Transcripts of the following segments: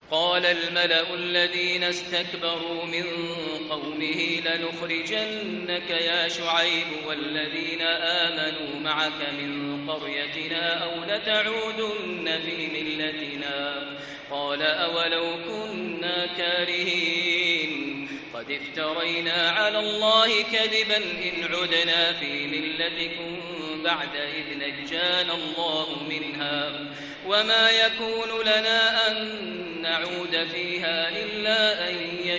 قال الملأ الذين استكبروا من قومه لنخرجنك يا شعيب والذين آمنوا معك من قريتنا أو لتعودن في ملتنا قال أولو كنا كارهين قد افترينا على الله كذبا إن عدنا في ملتكم بعد إذ نجانا الله منها وما يكون لنا أن نعود فيها إلا أن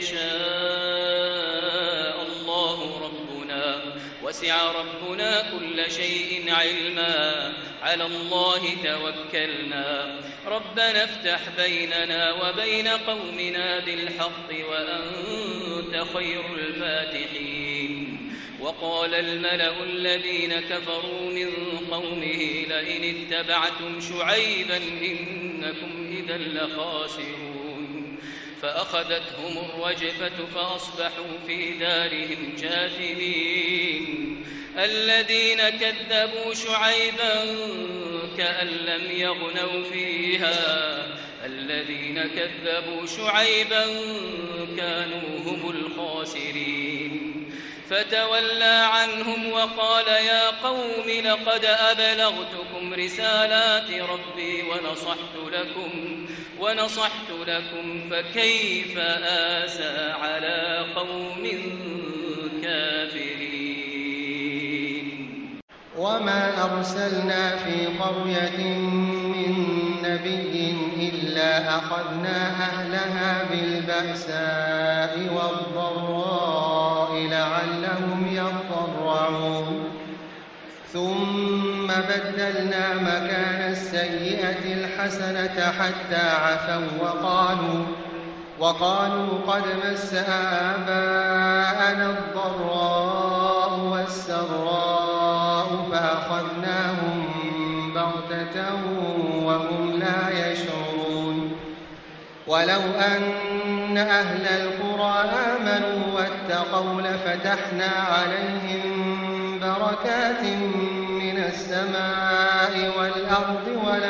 يشاء الله ربنا وسع ربنا كل شيء علما على الله توكلنا ربنا افتح بيننا وبين قومنا بالحق وأنت خير الفاتحين وقال الملأ الذين كفروا من قومه لئن اتبعتم شعيبا إنكم إذا لخاسرون فأخذتهم الرجفة فأصبحوا في دارهم جاثمين الذين كذبوا شعيبا كأن لم يغنوا فيها الذين كذبوا شعيبا كانوا هم الخاسرين فتولى عنهم وقال يا قوم لقد أبلغتكم رسالات ربي ونصحت لكم فكيف آسى على قوم كافرين وما أرسلنا في قرية من نبي إلا أخذنا أهلها بالبأساء والضراء لعلهم يضرعون ثم بدلنا مكان السيئة الحسنة حتى عفوا وقالوا قد مس آباءنا الضراء والسراء فأخذناهم بغتة وهم لا يشعرون ولو أن أهل القرى آمنوا واتقوا لفتحنا عليهم بركات من السماء والأرض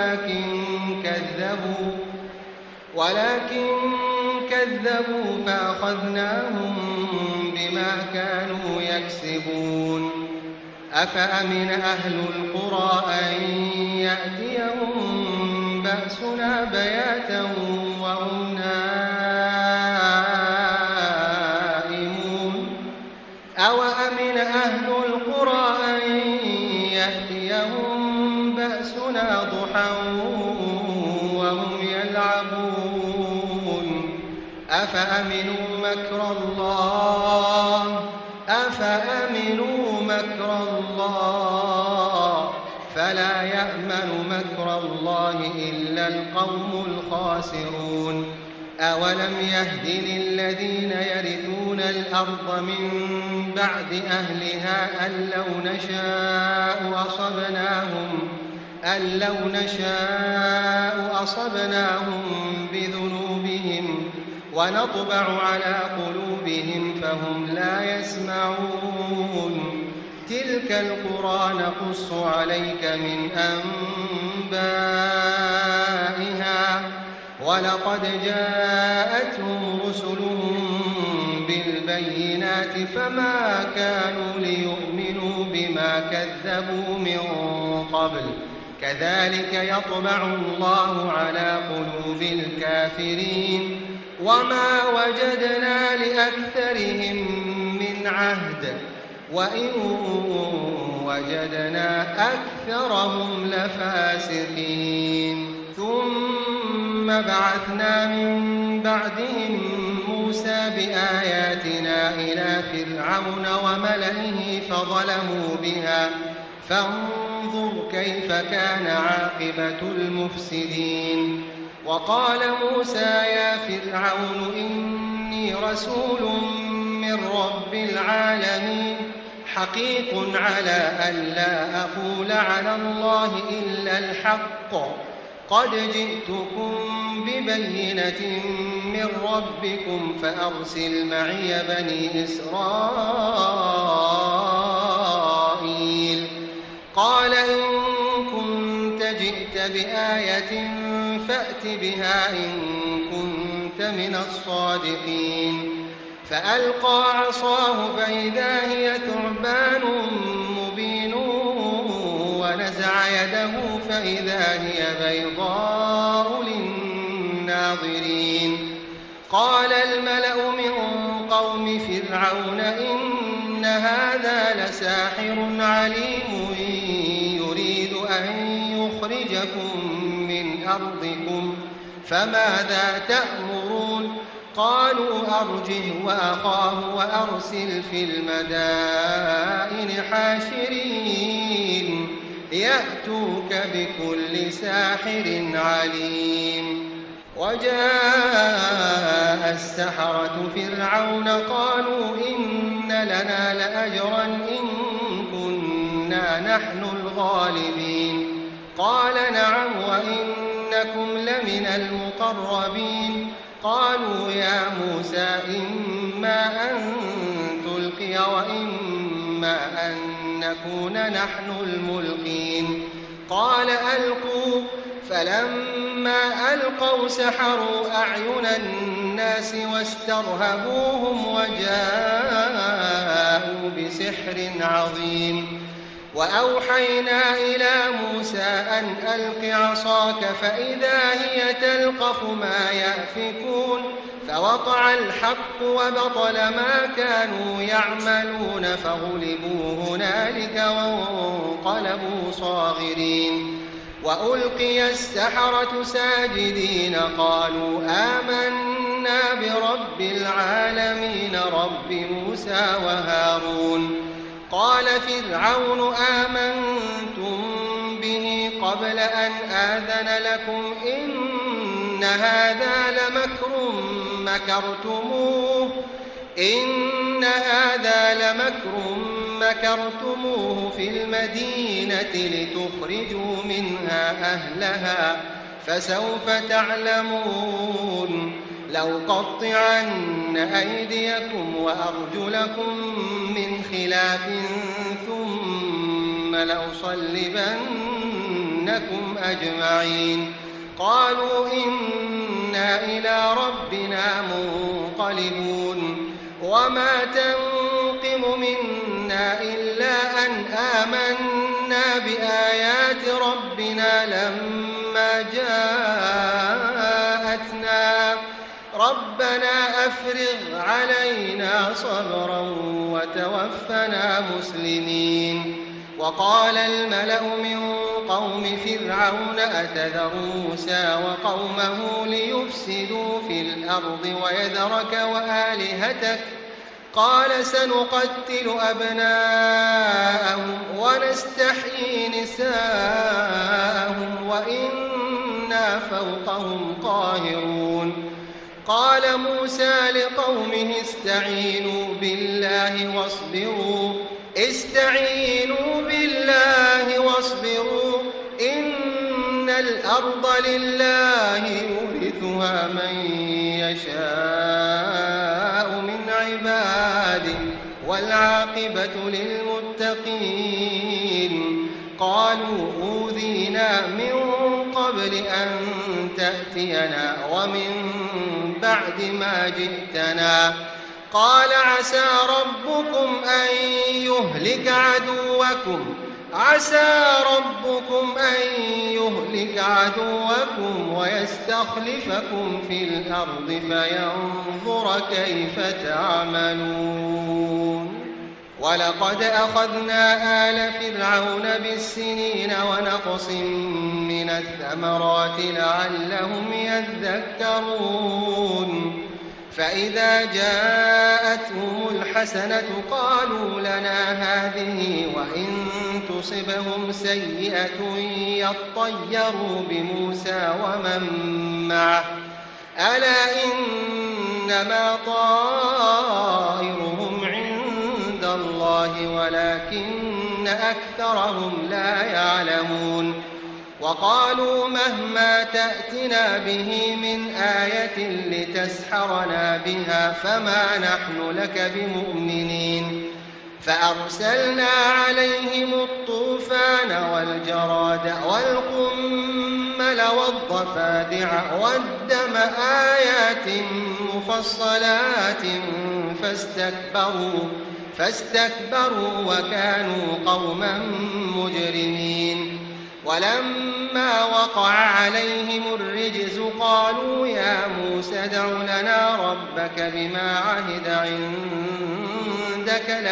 ولكن كذبوا فأخذناهم بما كانوا يكسبون أفأمن أهل القرى أن يأتيهم بأسنا بياتا وهم نائمون أوأمن أهل القرى أن يأتيهم بأسنا ضحى وهم يلعبون أفأمنوا مكر الله فلا يأمن مكر الله إلا القوم الخاسرون أولم يهد للذين يرثون الأرض من بعد أهلها أن لو نشاء أصبناهم بذنوبهم ونطبع على قلوبهم فهم لا يسمعون تلك القرى نقص عليك من أنبائها ولقد جاءتهم رسلهم بالبينات فما كانوا ليؤمنوا بما كذبوا من قبل كذلك يطبع الله على قلوب الكافرين وما وجدنا لأكثرهم من عهد وإن وجدنا أكثرهم لفاسقين ثم بعثنا من بعدهم موسى بآياتنا إلى فرعون وملئه فظلموا بها فانظر كيف كان عاقبة المفسدين وقال موسى يا فرعون إني رسول من رب العالمين حقيق على ألا أقول على الله إلا الحق قد جئتكم ببينة من ربكم فأرسل معي بني إسرائيل قال إن كنت جئت بآية فأت بها إن كنت كنت من الصادقين. فألقى عصاه فإذا هي ثعبان مبين ونزع يده فإذا هي بيضاء للناظرين. قال الملأ من قوم فرعون إن هذا لساحر عليم يريد أن يخرجكم من أرضكم فماذا تأمرون؟ قالوا أرجه وأخاه وأرسل في المدائن حاشرين يأتوك بكل ساحر عليم. وجاء السحرة فرعون قالوا إن لنا لأجرا إن كنا نحن الغالبين. قال نعم وإنكم لمن المقربين. قالوا يا موسى إما أن تلقي وإما أن نكون نحن الملقين. قال ألقوا. فلما ألقوا سحروا أعين الناس واسترهبوهم وجاءوا بسحر عظيم. وأوحينا إلى موسى أن ألق عصاك فإذا هي تلقف ما يأفكون. فوقع الحق وبطل ما كانوا يعملون فغلبوا هنالك وانقلبوا صاغرين. وألقي السحرة ساجدين قالوا آمنا برب العالمين رب موسى وهارون. قال فرعون آمنتم به قبل أن آذن لكم إن هذا لمكر مكرتموه في المدينة لتخرجوا منها أهلها فسوف تعلمون. لأقطعن أيديكم وأرجلكم من خلاف ثم لأصلبنكم أجمعين. قالوا إنا إلى ربنا منقلبون. وما تنقم منا إلا أن آمنا بآيات ربنا لما جاءتنا. ربنا أفرغ علينا صبرا وتوفنا مسلمين. وقال الملأ من قوم فرعون أتذر موسى وقومه ليفسدوا في الأرض ويذرك وآلهتك؟ قال سنقتل أبناءهم ونستحيي نساءهم وإنا فوقهم قاهرون. قال موسى لقومه استعينوا بالله واصبروا إن الأرض لله يورثها من يشاء من عباده والعاقبة للمتقين. قالوا أوذينا من قبل أن تأتينا ومن بعد ما جئتنا. قال عسى ربكم أن يهلك عدوكم ويستخلفكم في الأرض فينظر كيف تعملون. ولقد أخذنا آل فرعون بالسنين ونقص من الثمرات لعلهم يذكرون. فإذا جاءتهم الحسنة قالوا لنا هذه وإن تصبهم سيئة يطيروا بموسى ومن معه ألا إنما طائرهم عند الله ولكن أكثرهم لا يعلمون. وقالوا مهما تأتنا به من آية لتسحرنا بها فما نحن لك بمؤمنين. فأرسلنا عليهم الطوفان والجراد والقمل والخيل والضفادع والدم آيات مفصلات فاستكبروا وكانوا قوما مجرمين. ولما وقع عليهم الرجز قالوا يا موسى ادع لنا ربك بما عهد عندك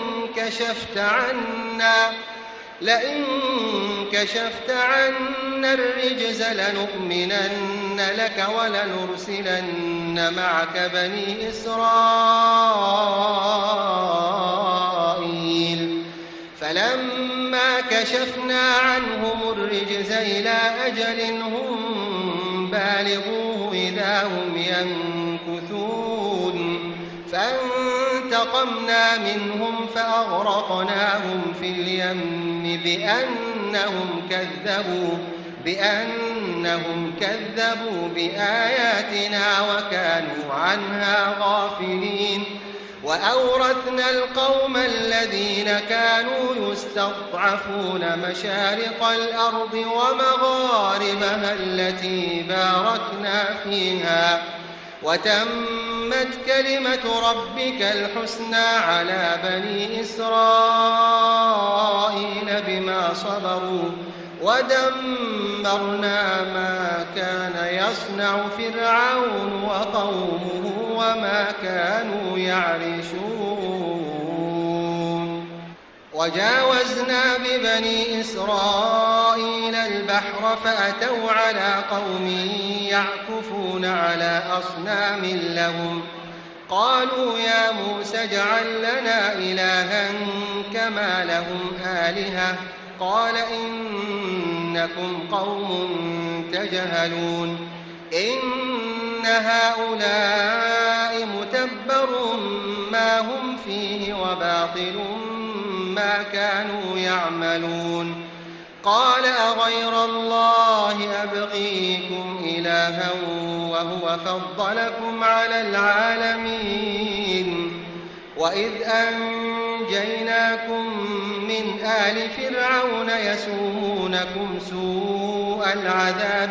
لئن كشفت عنا الرجز لنؤمنن لك ولنرسلن معك بني إسرائيل. فلما كشفنا عنهم الرجز إلى أجل هم بالغوه إذا هم ينكثون فانتقمنا منهم فأغرقناهم في اليم بأنهم كذبوا بآياتنا وكانوا عنها غافلين. وأورثنا القوم الذين كانوا يستضعفون مشارق الأرض ومغاربها التي باركنا فيها وتمت كلمة ربك الحسنى على بني إسرائيل بما صبروا ودمرنا ما كان يصنع فرعون وقومه وما كانوا يعرشون. وجاوزنا ببني إسرائيل البحر فأتوا على قوم يعكفون على أصنام لهم قالوا يا موسى اجعل لنا إلها كما لهم آلهة قال إنكم قوم تجهلون. إن هؤلاء متبر ما هم فيه وباطل ما كانوا يعملون. قال أغير الله أبغيكم إلها وهو فضلكم على العالمين. وإذ أنجيناكم من آل فرعون يسومونكم سوء العذاب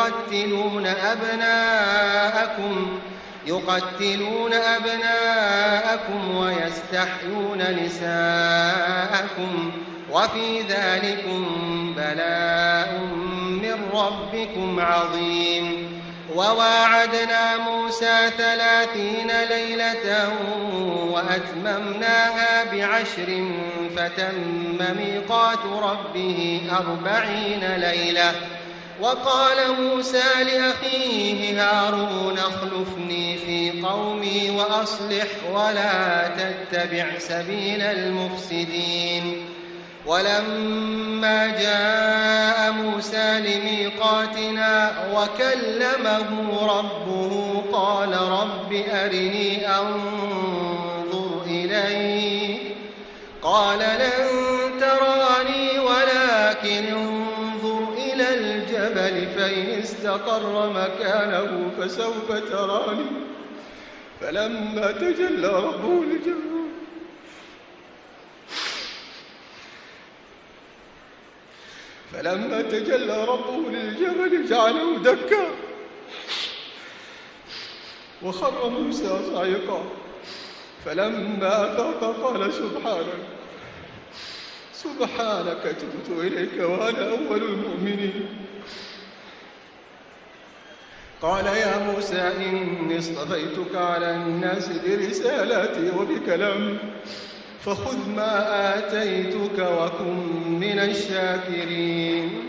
يقتلون أبناءكم ويستحيون نساءكم وفي ذلكم بلاء من ربكم عظيم. وواعدنا موسى 30 ليلة وأتممناها ب10 فتم ميقات ربه 40 ليلة. وقال موسى لأخيه هارون اخلفني في قومي وأصلح ولا تتبع سبيل المفسدين. ولما جاء موسى لميقاتنا وكلمه ربه قال رب أرني أنظر إليك قال لن تراني ولكن انظر إلى الجبل فإن استقر مكانه فسوف تراني. فلما تجلى ربه للجبل جعله دكا وخر موسى صعقا. فلما أفاق قال سبحانك تبت إليك وأنا أول المؤمنين. قال يا موسى إني اصطفيتك على الناس برسالاتي وبكلامي فخذ ما آتيتك وكن من الشاكرين.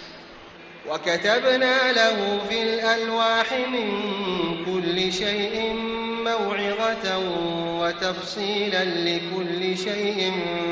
وكتبنا له في الألواح من كل شيء موعظة وتفصيلا لكل شيء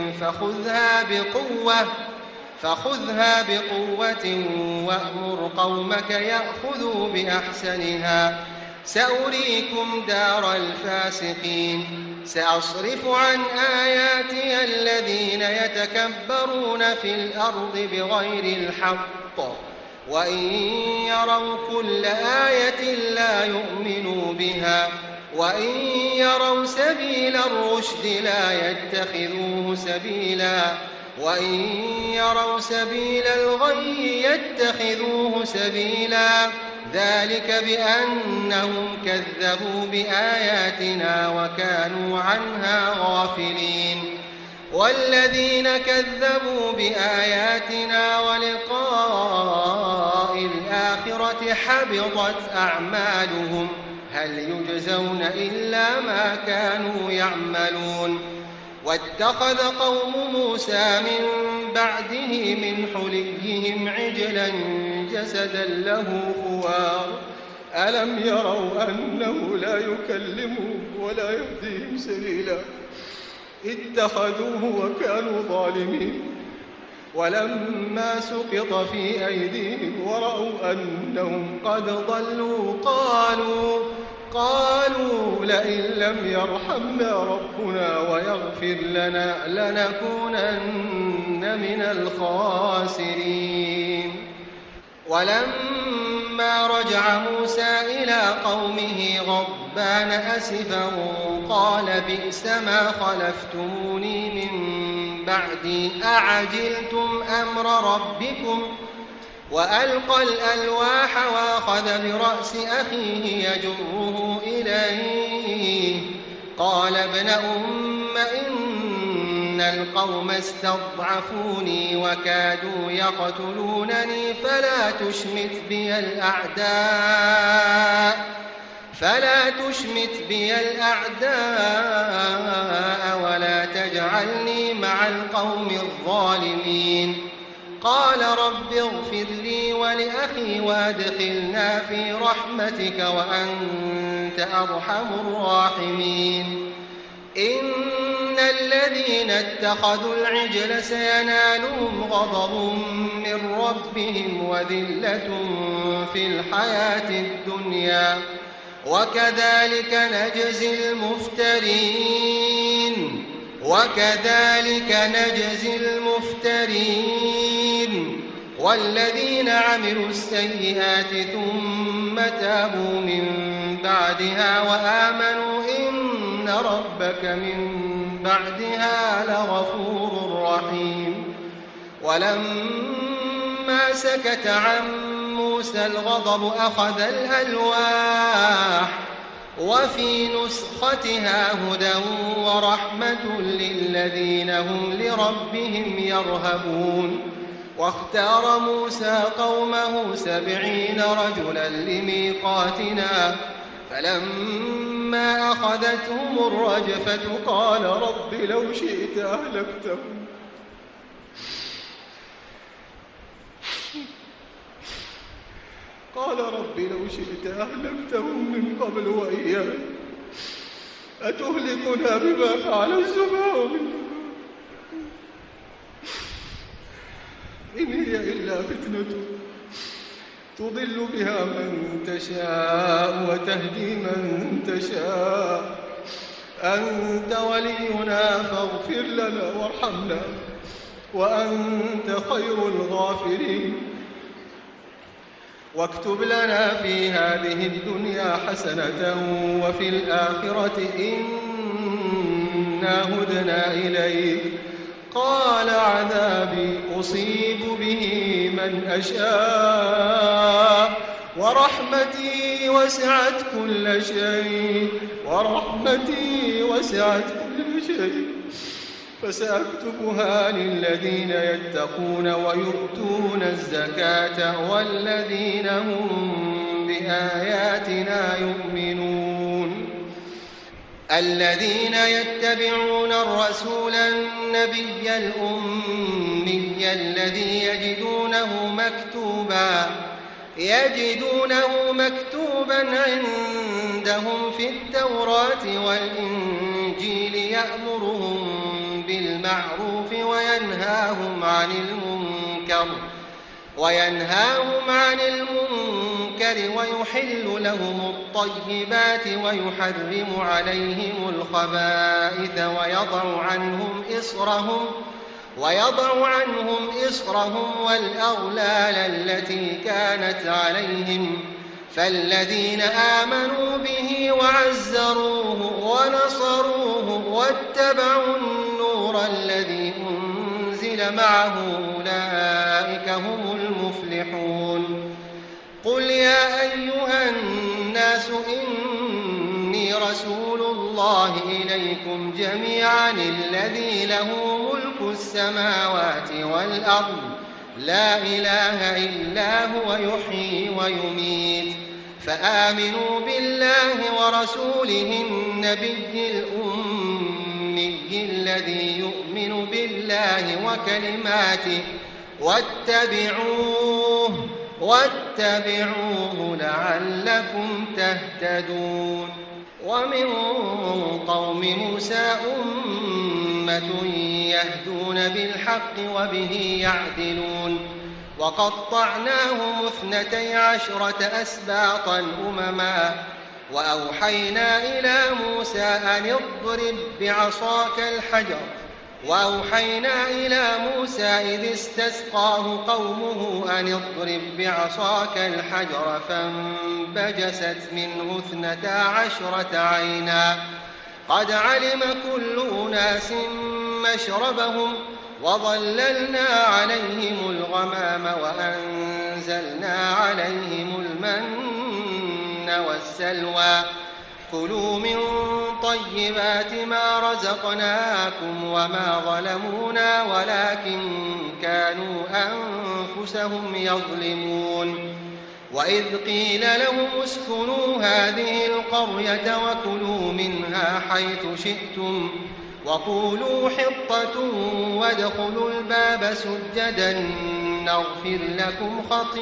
فخذها بقوة وأمر قومك يأخذوا بأحسنها سأريكم دار الفاسقين. سأصرف عن آياتي الذين يتكبرون في الأرض بغير الحق وإن يروا كل آية لا يؤمنوا بها وإن يروا سبيل الرشد لا يتخذوه سبيلا وإن يروا سبيل الغي يتخذوه سبيلا ذلك بأنهم كذبوا بآياتنا وكانوا عنها غافلين والذين كذبوا بآياتنا ولقاء الآخرة حبطت أعمالهم هل يجزون إلا ما كانوا يعملون واتخذ قوم موسى من بعده من حليهم عجلا جسدا له خوار ألم يروا أنه لا يكلمهم ولا يهديهم سبيلا اتخذوه وكانوا ظالمين ولما سقط في أيديهم ورأوا أنهم قد ضلوا قالوا لئن لم يرحمنا ربنا ويغفر لنا لنكونن من الخاسرين ولما رجع موسى إلى قومه غضبان أسفا قال بئس ما خلفتموني من بعدي أعجلتم أمر ربكم وألقى الألواح وأخذ برأس أخيه يجره إليه قال ابن أم إن القوم استضعفوني وكادوا يقتلونني فلا تشمت بي الأعداء ولا تجعلني مع القوم الظالمين قال رب اغفر لي ولأخي وادخلنا في رحمتك وأنت أرحم الراحمين إن الذين اتخذوا العجل سينالهم غضب من ربهم وذلة في الحياة الدنيا وكذلك نجزي المفترين والذين عملوا السيئات ثم تابوا من بعدها وآمنوا إن ربك من بعدها لغفور رحيم ولما سكت عن موسى الغضب أخذ الألواح وفي نسختها هدى ورحمة للذين هم لربهم يرهبون واختار موسى قومه 70 رجلا لميقاتنا فلما أخذتهم الرجفة قال رب لو شئت أهلكتهم من قبل وإياي أتهلكنا بما فعل السفهاء منكم إن هي إلا فتنة تضل بها من تشاء وتهدي من تشاء أنت ولينا فاغفر لنا وارحمنا وأنت خير الغافرين واكتب لنا في هذه الدنيا حسنة وفي الآخرة إنا هدنا إليك قال عذابي أصيب به من أشاء ورحمتي وسعت كل شيء فسأكتبها للذين يتقون ويؤتون الزكاة والذين هم بآياتنا يؤمنون الذين يتبعون الرسول النبي الأمي الذي يجدونه مكتوبا عندهم في التوراة والإنجيل يأمرهم بالمعروف وينهاهم عن المنكر ويحل لهم الطيبات ويحرم عليهم الخبائث ويضع عنهم إصرهم والأغلال التي كانت عليهم فالذين آمنوا به وعزروه ونصروه واتبعوا النور الذي أنزل والذين معه أولئك هم المفلحون. قل يا أيها الناس إني رسول الله إليكم جميعا الذي له ملك السماوات والأرض لا إله إلا هو يحيي ويميت فآمنوا بالله ورسوله النبي الأمي الذي يؤمن بالله وكلماته واتبعوه لعلكم تهتدون. ومن قوم موسى أمة يهدون بالحق وبه يعدلون وقطعناهم 12 أسباطا أمما وأوحينا إلى موسى أن اضرب بعصاك الحجر إذ استسقاه قومه أن اضرب بعصاك الحجر فانبجست منه 12 عينا قد علم كل أناس مشربهم وظللنا عليهم الغمام وأنزلنا عليهم المن والسلوى كلوا من طيبات ما رزقناكم وما ظلمونا ولكن كانوا أنفسهم يظلمون. وإذ قيل لهم اسكنوا هذه القرية وكلوا منها حيث شئتم وقولوا حطة وادخلوا الباب سجدا نغفر لكم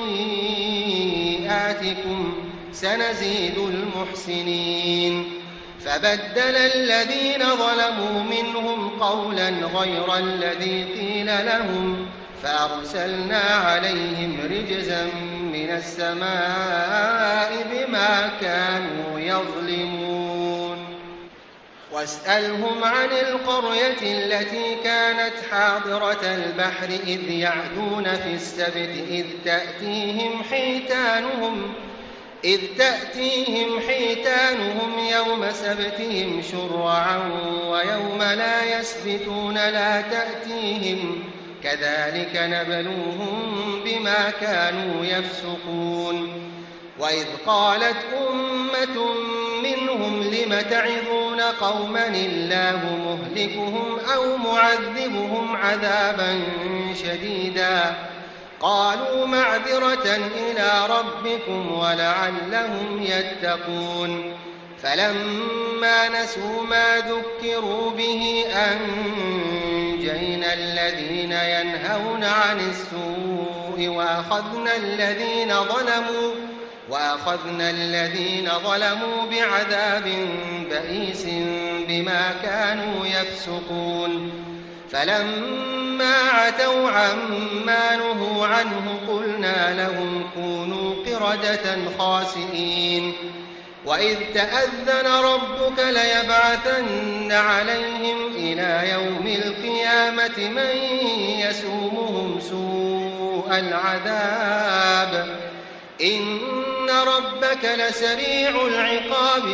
خطيئاتكم سنزيد المحسنين. فبدل الذين ظلموا منهم قولا غير الذي قيل لهم فأرسلنا عليهم رجزا من السماء بما كانوا يظلمون. واسألهم عن القرية التي كانت حاضرة البحر إذ يعدون في السبت إذ تأتيهم حيتانهم يوم سبتهم شرعا ويوم لا يسبتون لا تأتيهم كذلك نبلوهم بما كانوا يفسقون. وإذ قالت أمة منهم لم تعظون قوما الله مهلكهم أو معذبهم عذابا شديدا قالوا معذرة إلى ربكم ولعلهم يتقون. فلما نسوا ما ذكروا به أنجينا الذين ينهون عن السوء وأخذنا الذين ظلموا بعذاب بئيس بما كانوا يفسقون. فلما عتوا عما نهوا عنه قلنا لهم كونوا قردة خاسئين. وإذ تأذن ربك ليبعثن عليهم إلى يوم القيامة من يسومهم سوء العذاب إن ربك لسريع العقاب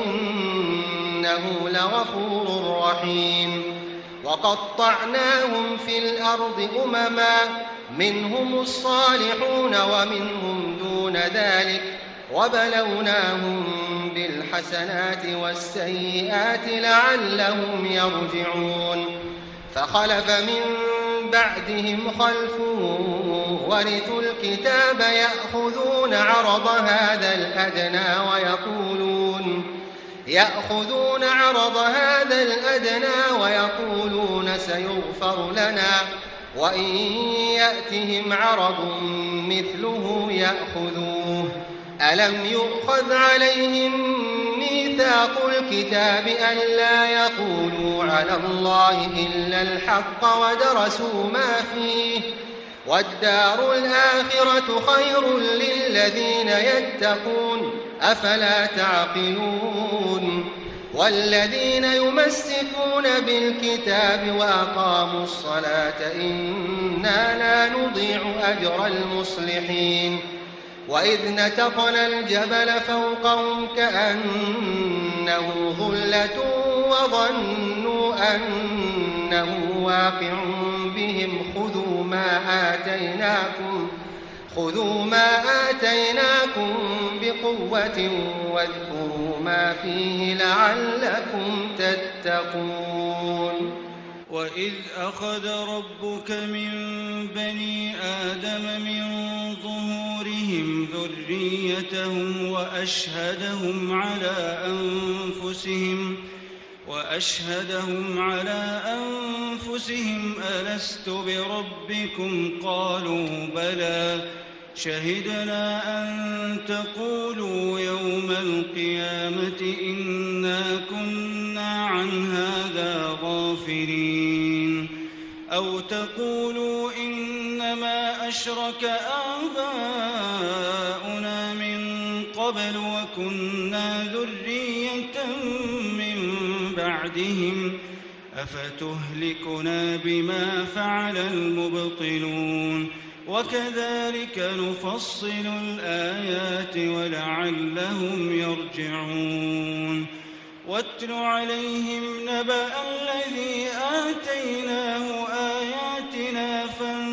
وإنه لغفور رحيم. وقطعناهم في الأرض أمما منهم الصالحون ومنهم دون ذلك وبلوناهم بالحسنات والسيئات لعلهم يرجعون. فخلف من بعدهم خلف ورثوا الكتاب يأخذون عرض هذا الأدنى ويقولون سيغفر لنا وإن يأتهم عرض مثله يأخذوه. ألم يؤخذ عليهم ميثاق الكتاب ألا يقولوا على الله إلا الحق ودرسوا ما فيه والدار الآخرة خير للذين يتقون أفلا تعقلون. والذين يمسكون بالكتاب وأقاموا الصلاة إنا لا نضيع أجر المصلحين. وإذ نتقنا الجبل فوقهم كأنه ظلة وظنوا أنه واقع بهم خذوا ما آتيناكم بقوة واذكروا ما فيه لعلكم تتقون. وإذ أخذ ربك من بني آدم من ظهورهم ذريتهم وأشهدهم على أنفسهم ألست بربكم قالوا بلى شهدنا أن تقولوا يوم القيامة إنا كنا عن هذا غافلين أو تقولوا إنما أشرك آباؤنا من قبل وكنا ذرية من بعدهم أفتهلكنا بما فعل المبطلون وكذلك نفصل الآيات ولعلهم يرجعون. واتل عليهم نبأ الذي آتيناه آياتنا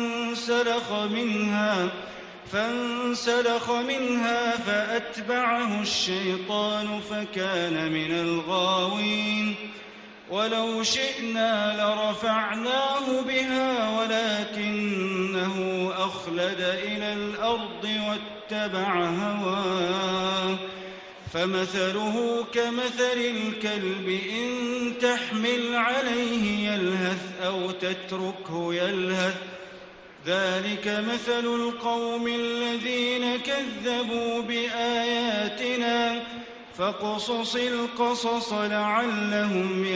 فانسلخ منها فأتبعه الشيطان فكان من الغاوين ولو شئنا لرفعناه بها ولكنه أخلد إلى الأرض واتبع هواه فمثله كمثل الكلب إن تحمل عليه يلهث أو تتركه يلهث ذلك مثل القوم الذين كذبوا بآياتنا فاقصص القصص لعلهم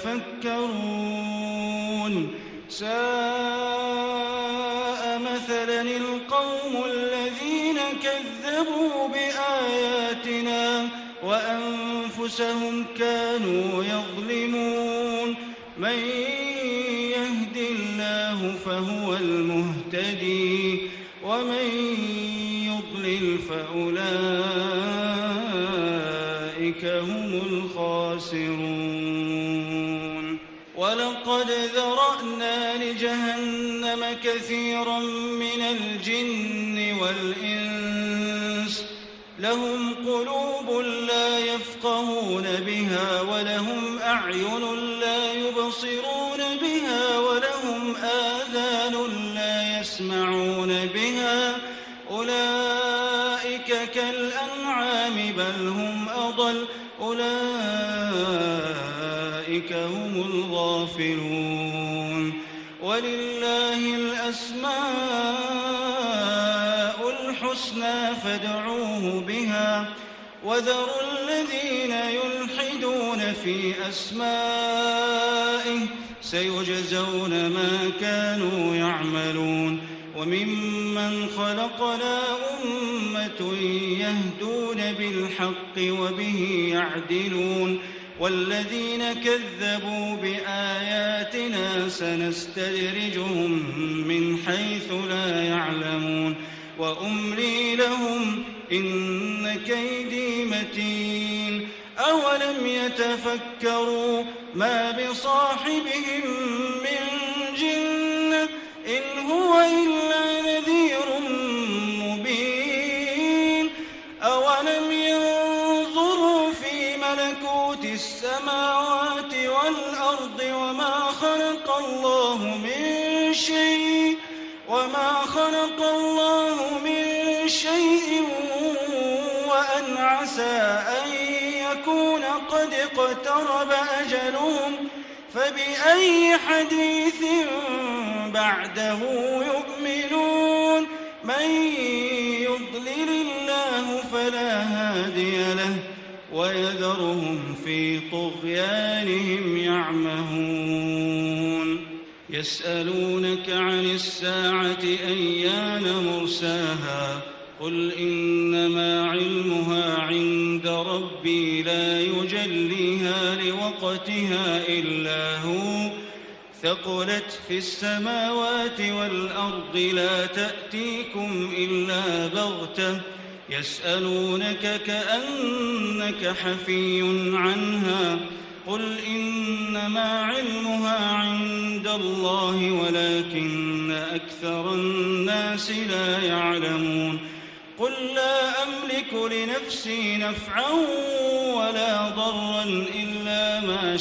يتفكرون. ساء مثلا القوم الذين كذبوا بآياتنا وأنفسهم كانوا يظلمون. من يهد الله فهو المهتدي ومن يضلل فأولئك هم الخاسرون. ولقد ذرأنا لجهنم كثيرا من الجن والإنس لهم قلوب لا يفقهون بها ولهم أعين لا يبصرون بها ولهم آذان لا يسمعون بها أولئك كالأنعام بل هم أضل أولئك هم الغافلون. ولله الأسماء الحسنى فادعوه بها وذروا الذين يلحدون في أسمائه سيجزون ما كانوا يعملون. وممن خلقنا أمة يهدون بالحق وبه يعدلون والذين كذبوا بآياتنا سنستدرجهم من حيث لا يعلمون وأملي لهم إن كيدي متين. أولم يتفكروا ما بصاحبهم من جنة إن هو إلا نذير مبين. أولم ينظروا في ملكوت السماوات والأرض وما خلق الله من شيء وأن عسى أن يكون قد اقترب أجلهم فبأي حديث بعده يؤمنون. من يضلل الله فلا هادي له ويذرهم في طغيانهم يعمهون. يسألونك عن الساعة أيان مرساها قل إنما علمها عند ربي لا يجليها لوقتها إلا هو ثقلت في السماوات والأرض لا تأتيكم إلا بغتة يسألونك كأنك حفي عنها قل إنما علمها عند هدى الله ولكن أكثر الناس لا يعلمون قل لا أملك لنفسي نفعا ولا ضرا إلا ما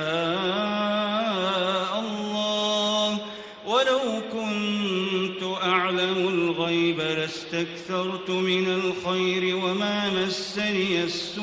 شاء الله ولو كنت أعلم الغيب لاستكثرت من الخير وما مسني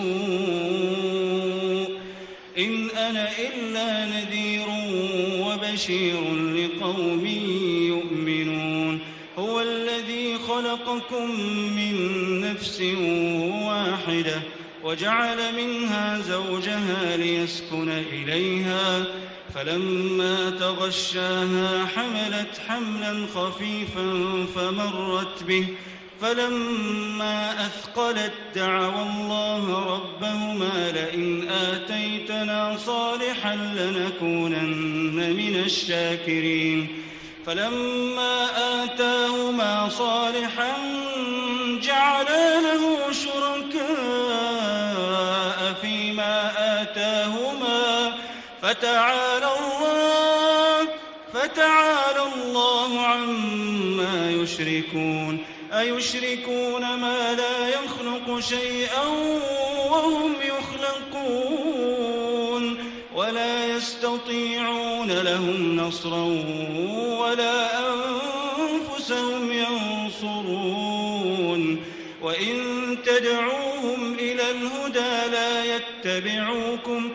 السوء إن أنا إلا نذير وبشير لقوم يؤمنون هو الذي خلقكم من نفس واحدة وجعل منها زوجها ليسكن إليها فلما تغشاها حملت حملا خفيفا فمرت به فلما أثقلت دعوا الله ربهما لئن آتيتنا صالحا لنكونن من الشاكرين فلما آتاهما صالحا جعلا له شركاء فيما آتاهما فتعالى الله عما يشركون أيشركون ما لا يخلق شيئا وهم يخلقون ولا يستطيعون لهم نصرا ولا أنفسهم ينصرون وإن تدعوهم إلى الهدى لا يتبعوكم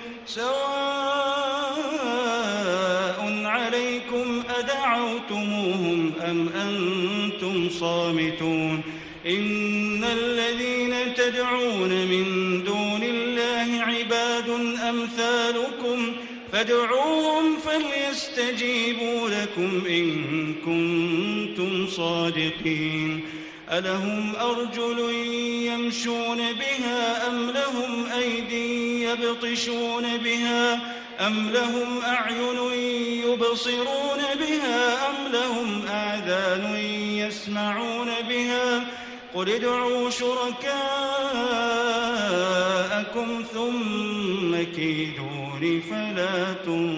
سواء عليكم أدعوتموهم أم أنتم صامتون إن الذين تدعون من دون الله عباد أمثالكم فادعوهم فليستجيبوا لكم إن كنتم صادقين ألهم أرجل يمشون بها أم لهم أيدي يبطشون بها أم لهم أعين يبصرون بها أم لهم آذان يسمعون بها قل ادعوا شركاءكم ثم كيدون فلا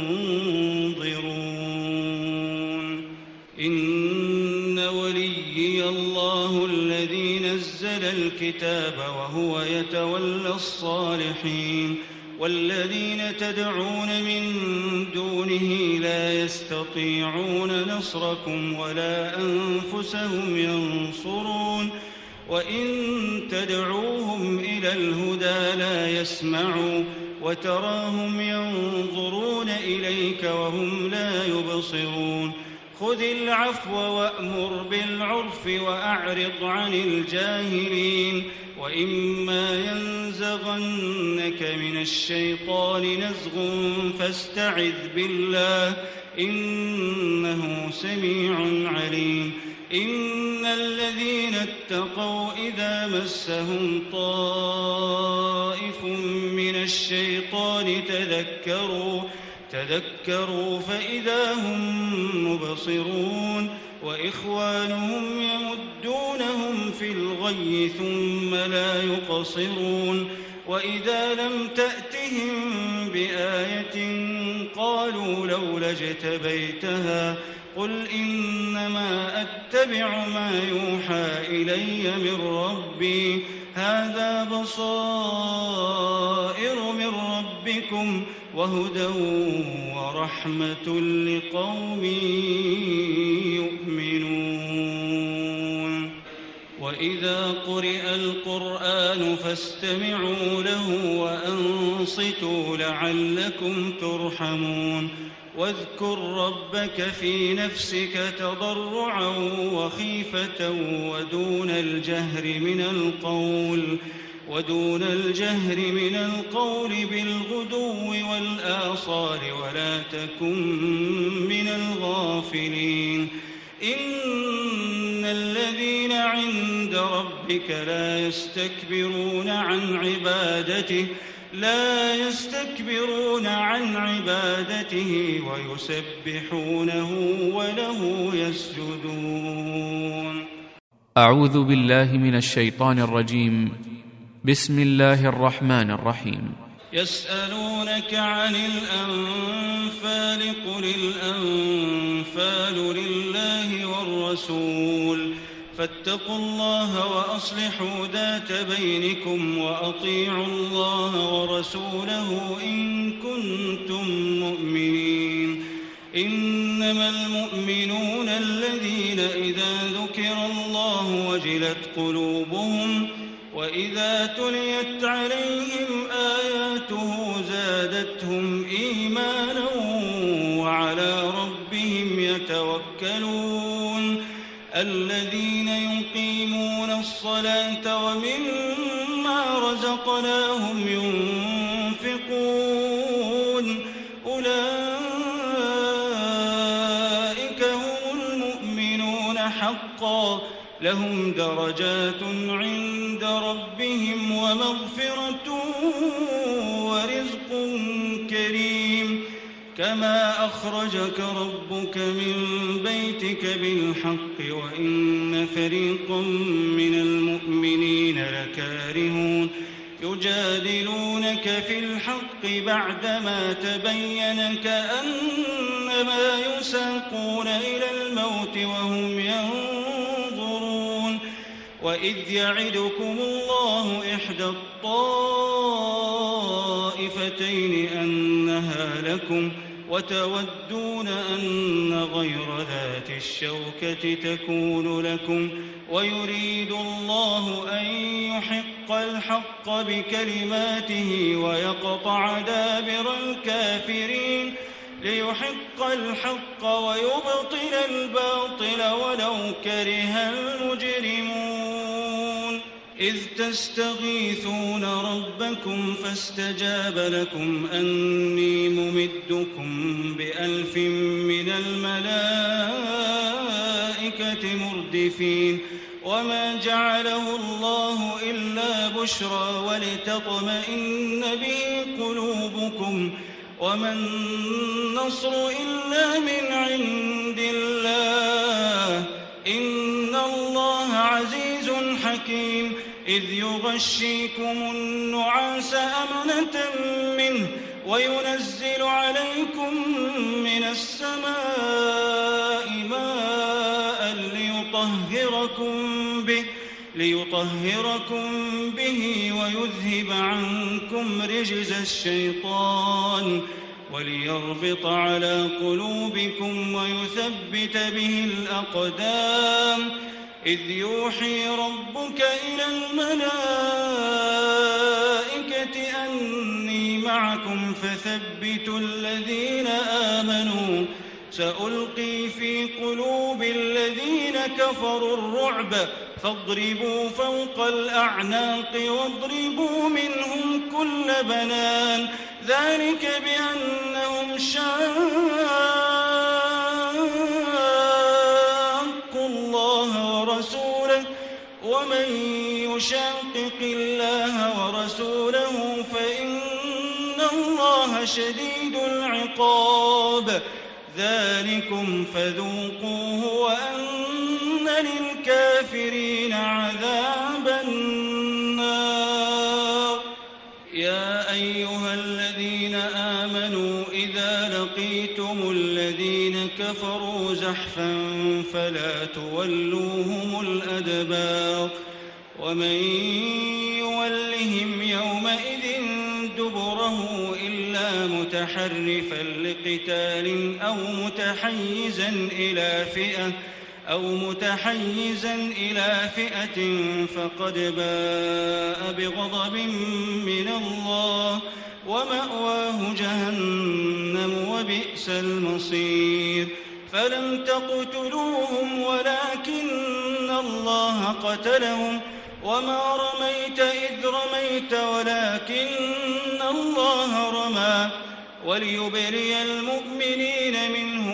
تنظرون إن وليي الله الذي نزل الكتاب وهو يتولى الصالحين والذين تدعون من دونه لا يستطيعون نصركم ولا أنفسهم ينصرون وإن تدعوهم إلى الهدى لا يسمعوا وتراهم ينظرون إليك وهم لا يبصرون خذ العفو وأمر بالعرف وأعرض عن الجاهلين وإما ينزغنك من الشيطان نزغ فاستعذ بالله إنه سميع عليم إن الذين اتقوا إذا مسهم طائف من الشيطان تذكروا فإذا هم مبصرون وإخوانهم يمدونهم في الغي ثم لا يقصرون وإذا لم تأتهم بآية قالوا لولا اجتبيتها قل إنما أتبع ما يوحى إلي من ربي هذا بصائر من ربكم وهدى ورحمة لقوم يؤمنون وإذا قرئ القرآن فاستمعوا له وأنصتوا لعلكم ترحمون واذكر ربك في نفسك تضرعا وخيفة ودون الجهر من القول بالغدو والآصال ولا تكن من الغافلين إن الذين عند ربك لا يستكبرون عن عبادته ويسبحونه وله يسجدون. أعوذ بالله من الشيطان الرجيم. بسم الله الرحمن الرحيم. يسألونك عن الأنفال قل الأنفال لله والرسول فاتقوا الله وأصلحوا ذات بينكم وأطيعوا الله ورسوله إن كنتم مؤمنين إنما المؤمنون الذين إذا ذكر الله وجلت قلوبهم وإذا تليت عليهم آياته زادتهم إيمانا وعلى ربهم يتوكلون الذين يقيمون الصلاة ومما رزقناهم ينفقون أولئك هم المؤمنون حقا لهم درجات عند ربهم ومغفرة ورزق كريم كما أخرجك ربك من بيتك بالحق وإن فريقا من المؤمنين لكارهون يجادلونك في الحق بعدما تبين كأنما يساقون إلى الموت وهم ينظرون وإذ يعدكم الله إحدى الطائفتين أنها لكم وتودون أن غير ذات الشوكة تكون لكم ويريد الله أن يحق الحق بكلماته ويقطع دابر الكافرين ليحق الحق ويبطل الباطل ولو كره المجرمون إذ تستغيثون ربكم فاستجاب لكم أني ممدكم ب1000 من الملائكة مردفين وما جعله الله إلا بشرى ولتطمئن به قلوبكم وما النصر إلا من عند الله إن الله عزيز حكيم إذ يغشيكم النعاس أمنة منه وينزل عليكم من السماء ماء ليطهركم به ويذهب عنكم رجز الشيطان وليربط على قلوبكم ويثبت به الأقدام إذ يوحي ربك إلى الملائكة أني معكم فثبتوا الذين آمنوا سألقي في قلوب الذين كفروا الرعب فاضربوا فوق الأعناق واضربوا منهم كل بنان ذلك بأنهم شاقوا الله ورسوله ومن يشاقق الله ورسوله فإن الله شديد العقاب ذلكم فذوقوه وأن للكافرين عذاب النار يا أيها الذين آمنوا إذا لقيتم الذين كفروا زحفا فلا تولوهم الأدبار ومن يولهم يومئذ دبره إلا متحرفا لقتال أو متحيزا إلى فئة فقد باء بغضب من الله ومأواه جهنم وبئس المصير فلم تقتلوهم ولكن الله قتلهم وما رميت إذ رميت ولكن الله رمى وليبري المؤمنين منه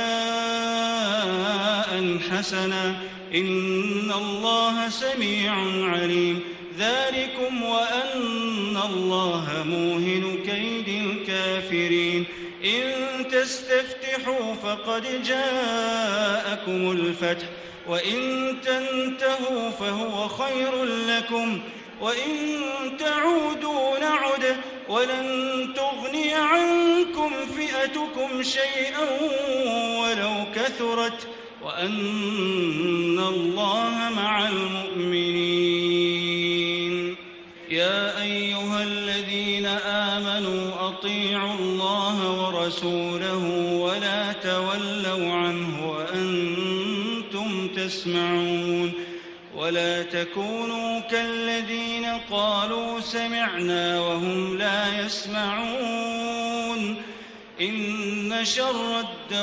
بلاء حسنا إن الله سميع عليم ذلكم وأن الله موهن كيد الكافرين إن تستفتحوا فقد جاءكم الفتح وإن تنتهوا فهو خير لكم وإن تعودوا نعد ولن تغني عنكم فئتكم شيئا ولو كثرت وأن الله مع المؤمنين. يا أيها الذين آمنوا أطيعوا الله ورسوله ولا تولوا عنه وأنتم تسمعون. ولا تكونوا كالذين قالوا سمعنا وهم لا يسمعون. إن شر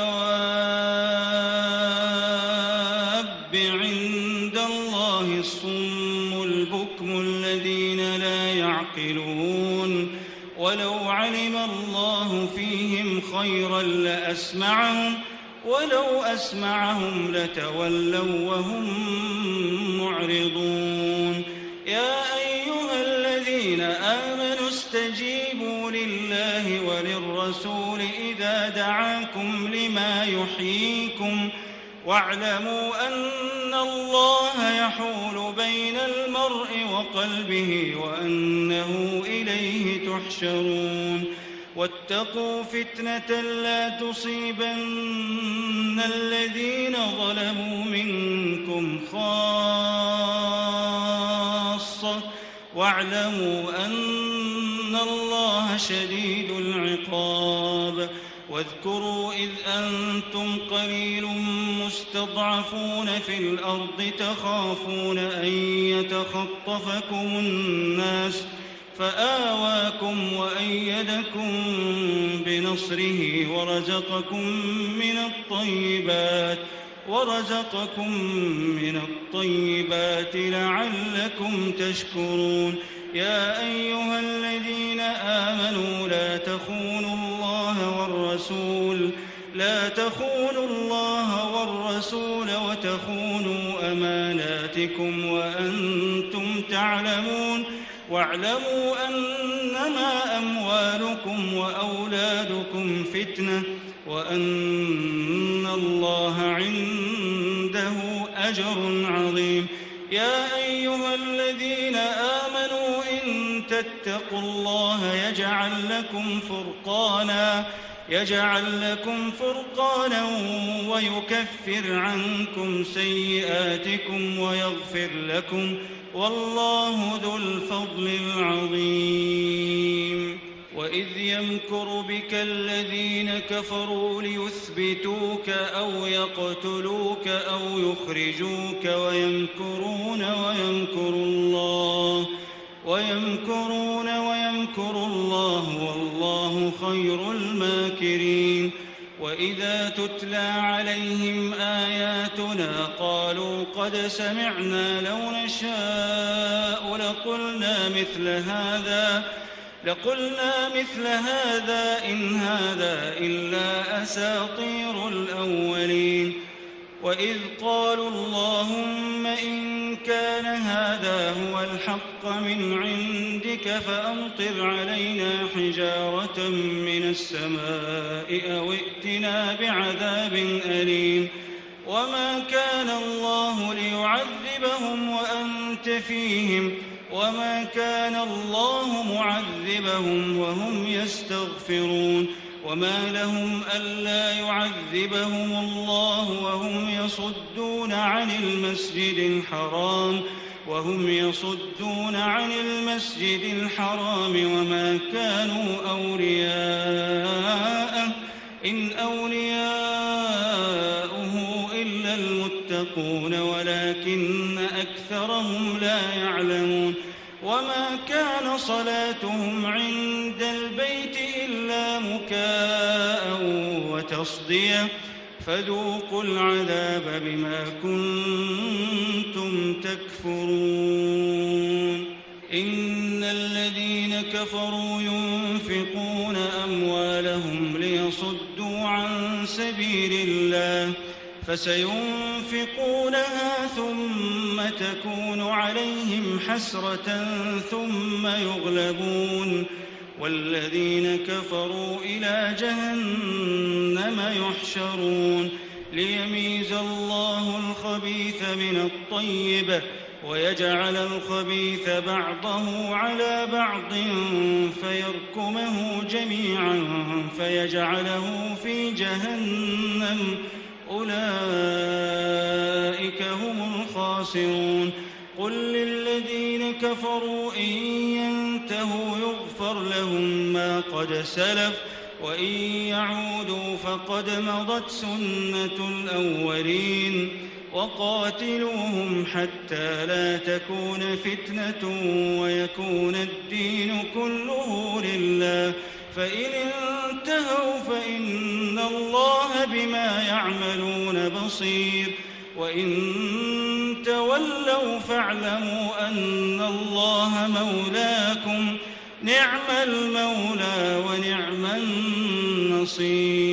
الدواب عند الله الصم البكم الذين لا يعقلون. ولو علم الله فيهم خيرا لأسمعهم ولو أسمعهم لتولوا وهم معرضون. يا أيها الذين آمنوا استجيبوا لله وللرسول إذا دعاكم لما يحييكم واعلموا أن الله يحول بين المرء وقلبه وأنه إليه تحشرون. واتقوا فتنة لا تصيبن الذين ظلموا منكم خاصة واعلموا أن الله شديد العقاب. واذكروا إذ أنتم قليل مستضعفون في الأرض تخافون أن يتخطفكم الناس فآواكم وأيدكم بنصره ورزقكم من الطيبات لعلكم تشكرون. يا أيها الذين آمنوا لا تخونوا الله والرسول وتخونوا أماناتكم وأنتم تعلمون. واعلموا أنما أموالكم وأولادكم فتنة وأن الله عنده أجر عظيم. يا أيها الذين آمنوا إن تتقوا الله يجعل لكم فرقانا ويكفر عنكم سيئاتكم ويغفر لكم والله ذو الفضل العظيم. وإذ يمكر بك الذين كفروا ليثبتوك أو يقتلوك أو يخرجوك ويمكر الله والله خير الماكرين. وإذا تتلى عليهم آياتنا قالوا قد سمعنا لو نشاء لقلنا مثل هذا إن هذا إلا أساطير الأولين. وإذ قالوا اللهم إن كان هذا هو الحق من عندك فأمطر علينا حجارة من السماء أو ائتنا بعذاب أليم. وما كان الله ليعذبهم وأنت فيهم وما كان الله معذبهم وهم يستغفرون. وما لهم ألا يعذبهم الله وهم يصدون عن المسجد الحرام وما كانوا أولياءه إن أولياؤه إلا المتقون ولكن أكثرهم لا يعلمون. وما كان صلاتهم عند البيت إلا مكاء وتصدية فذوقوا العذاب بما كنتم تكفرون. إن الذين كفروا ينفقون أموالهم ليصدوا عن سبيل الله فسينفقونها ثم تكون عليهم حسرة ثم يغلبون والذين كفروا إلى جهنم يحشرون ليميز الله الخبيث من الطيب ويجعل الخبيث بعضه على بعض فيركمه جميعا فيجعله في جهنم أولئك هم الخاسرون قل للذين كفروا إن ينتهوا يغفر لهم ما قد سلف وإن يعودوا فقد مضت سنة الأولين وقاتلوهم حتى لا تكون فتنة ويكون الدين كله لله فإن انتهوا فإن الله بما يعملون بصير وإن تولوا فاعلموا أن الله مولاكم نعم المولى ونعم النصير